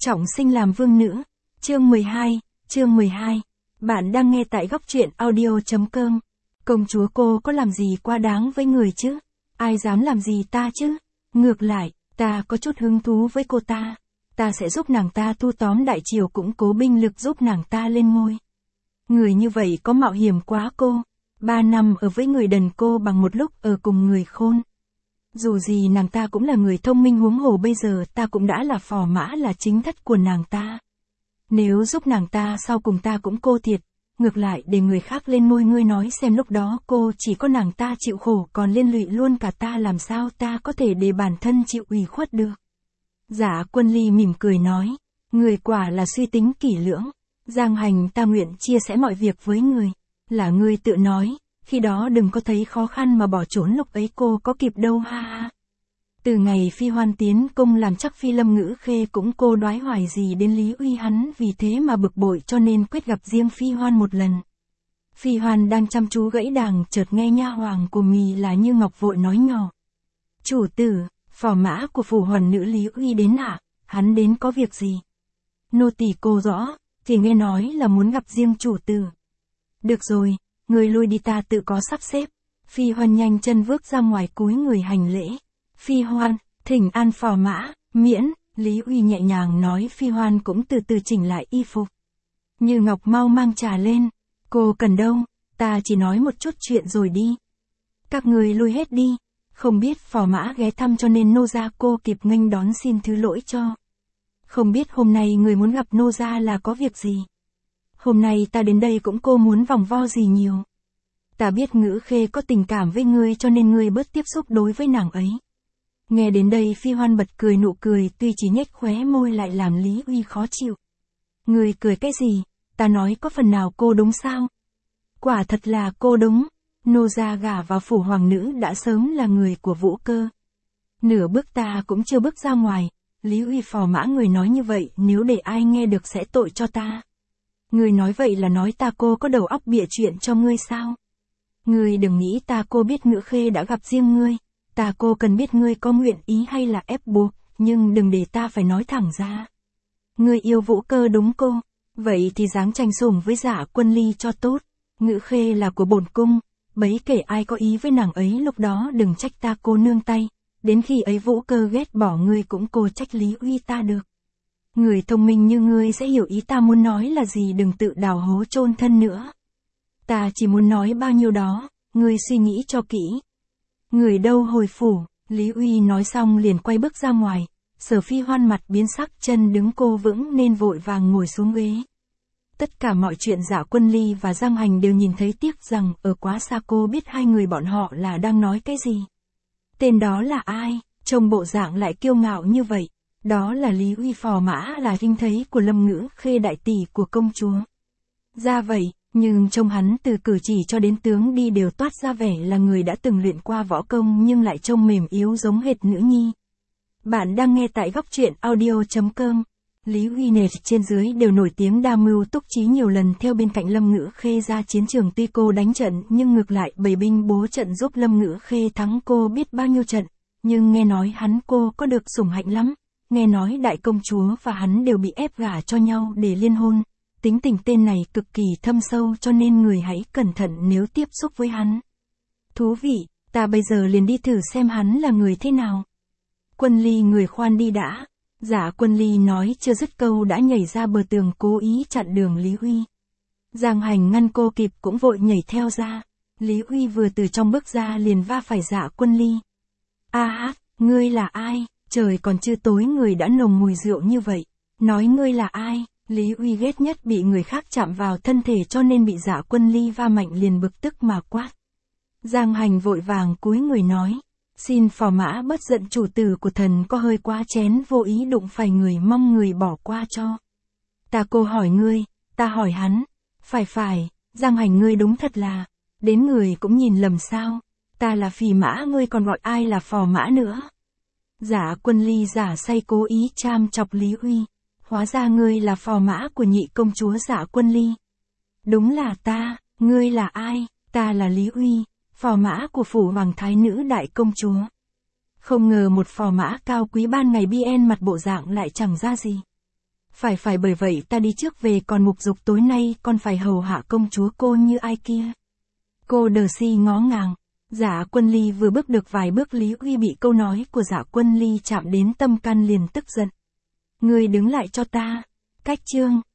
Trọng sinh làm vương nữ. Chương 12. Bạn đang nghe tại góc truyện audio.com. Công chúa cô có làm gì quá đáng với người chứ? Ai dám làm gì ta chứ? Ngược lại, ta có chút hứng thú với cô ta. Ta sẽ giúp nàng ta thu tóm đại triều, củng cố binh lực giúp nàng ta lên ngôi. Người như vậy có mạo hiểm quá cô. 3 năm ở với người đần cô bằng một lúc ở cùng người khôn. Dù gì nàng ta cũng là người thông minh, huống hồ bây giờ ta cũng đã là phò mã, là chính thất của nàng ta. Nếu giúp nàng ta sau cùng ta cũng cô thiệt. Ngược lại để người khác lên ngôi, ngươi nói xem lúc đó cô chỉ có nàng ta chịu khổ còn liên lụy luôn cả ta, làm sao ta có thể để bản thân chịu ủy khuất được. Dạ Quân Ly mỉm cười nói, người quả là suy tính kỹ lưỡng. Giang Hành ta nguyện chia sẻ mọi việc với người. Là ngươi tự nói, khi đó đừng có thấy khó khăn mà bỏ trốn, lúc ấy cô có kịp đâu ha ha. Từ ngày Phi Hoan tiến cung làm chắc Phi Lâm Ngữ Khê cũng cô đoái hoài gì đến Lý Uy, hắn vì thế mà bực bội cho nên quyết gặp riêng Phi Hoan một lần. Phi Hoan đang chăm chú gãy đàn, chợt nghe nha hoàng của Mì là Như Ngọc vội nói nhỏ. Chủ tử, phò mã của phủ hoàn nữ Lý Uy đến ạ, hắn đến có việc gì? Nô tỳ cô rõ, thì nghe nói là muốn gặp riêng chủ tử. Được rồi, người lui đi, ta tự có sắp xếp. Phi Hoan nhanh chân bước ra ngoài cúi người hành lễ. Phi Hoan, thỉnh an phò mã, miễn. Lý Uy nhẹ nhàng nói. Phi Hoan cũng từ từ chỉnh lại y phục. Như Ngọc mau mang trà lên. Cô cần đâu, ta chỉ nói một chút chuyện rồi đi. Các người lui hết đi. Không biết phò mã ghé thăm cho nên nô gia cô kịp nghênh đón, xin thứ lỗi cho. Không biết hôm nay người muốn gặp nô gia là có việc gì? Hôm nay ta đến đây cũng cô muốn vòng vo gì nhiều. Ta biết Ngữ Khê có tình cảm với ngươi cho nên ngươi bớt tiếp xúc đối với nàng ấy. Nghe đến đây Phi Hoan bật cười, nụ cười tuy chỉ nhếch khóe môi lại làm Lý Uy khó chịu. Ngươi cười cái gì, ta nói có phần nào cô đúng sao? Quả thật là cô đúng, nô gia gả vào phủ hoàng nữ đã sớm là người của Vũ Cơ. Nửa bước ta cũng chưa bước ra ngoài. Lý Uy phò mã, người nói như vậy nếu để ai nghe được sẽ tội cho ta. Ngươi nói vậy là nói ta cô có đầu óc bịa chuyện cho ngươi sao? Ngươi đừng nghĩ ta cô biết Ngữ Khê đã gặp riêng ngươi. Ta cô cần biết ngươi có nguyện ý hay là ép buộc, nhưng đừng để ta phải nói thẳng ra. Ngươi yêu Vũ Cơ đúng cô? Vậy thì dáng tranh sủng với Dạ Quân Ly cho tốt. Ngữ Khê là của bổn cung, bấy kể ai có ý với nàng ấy lúc đó đừng trách ta cô nương tay. Đến khi ấy Vũ Cơ ghét bỏ ngươi cũng cô trách Lý Uy ta được. Người thông minh như ngươi sẽ hiểu ý ta muốn nói là gì, đừng tự đào hố chôn thân nữa. Ta chỉ muốn nói bao nhiêu đó, ngươi suy nghĩ cho kỹ. Người đâu hồi phủ, Lý Uy nói xong liền quay bước ra ngoài. Sở Phi Hoan mặt biến sắc, chân đứng cô vững nên vội vàng ngồi xuống ghế. Tất cả mọi chuyện Dạ Quân Ly và Giang Hành đều nhìn thấy, tiếc rằng ở quá xa cô biết hai người bọn họ là đang nói cái gì. Tên đó là ai, trông bộ dạng lại kiêu ngạo như vậy? Đó là Lý Uy phò mã, là trinh thấy của Lâm Ngữ Khê đại tỷ của công chúa. Ra vậy, nhưng trông hắn từ cử chỉ cho đến tướng đi đều toát ra vẻ là người đã từng luyện qua võ công, nhưng lại trông mềm yếu giống hệt nữ nhi. Bạn đang nghe tại góc truyện audio.com. Lý Uy nề trên dưới đều nổi tiếng đa mưu túc trí, nhiều lần theo bên cạnh Lâm Ngữ Khê ra chiến trường, tuy cô đánh trận nhưng ngược lại bày binh bố trận giúp Lâm Ngữ Khê thắng cô biết bao nhiêu trận. Nhưng nghe nói hắn cô có được sủng hạnh lắm. Nghe nói đại công chúa và hắn đều bị ép gả cho nhau để liên hôn. Tính tình tên này cực kỳ thâm sâu cho nên người hãy cẩn thận nếu tiếp xúc với hắn. Thú vị, ta bây giờ liền đi thử xem hắn là người thế nào. Quân Ly, người khoan đi đã. Dạ Quân Ly nói chưa dứt câu đã nhảy ra bờ tường cố ý chặn đường Lý Uy. Giang Hành ngăn cô kịp cũng vội nhảy theo ra. Lý Uy vừa từ trong bước ra liền va phải Dạ Quân Ly. A hát, ngươi là ai? Trời còn chưa tối người đã nồng mùi rượu như vậy. Nói ngươi là ai? Lý Uy ghét nhất bị người khác chạm vào thân thể cho nên bị Dạ Quân Ly va mạnh liền bực tức mà quát. Giang Hành vội vàng cúi người nói. Xin phò mã bớt giận, chủ tử của thần có hơi quá chén, vô ý đụng phải người, mong người bỏ qua cho. Ta cô hỏi ngươi, ta hỏi hắn. Phải, Giang Hành ngươi đúng thật là. Đến người cũng nhìn lầm sao. Ta là phì mã, ngươi còn gọi ai là phò mã nữa. Dạ Quân Ly giả say cố ý cham chọc Lý Uy. Hóa ra ngươi là phò mã của nhị công chúa Dạ Quân Ly. Đúng là ta, ngươi là ai? Ta là Lý Uy, phò mã của phủ hoàng thái nữ đại công chúa. Không ngờ một phò mã cao quý ban ngày bien mặt bộ dạng lại chẳng ra gì. Phải bởi vậy ta đi trước về còn mục dục tối nay con phải hầu hạ công chúa cô như ai kia. Cô Đờ-si ngó ngàng. Dạ Quân Ly vừa bước được vài bước Lý Uy bị câu nói của Dạ Quân Ly chạm đến tâm can liền tức giận. Ngươi đứng lại cho ta. Cách chương.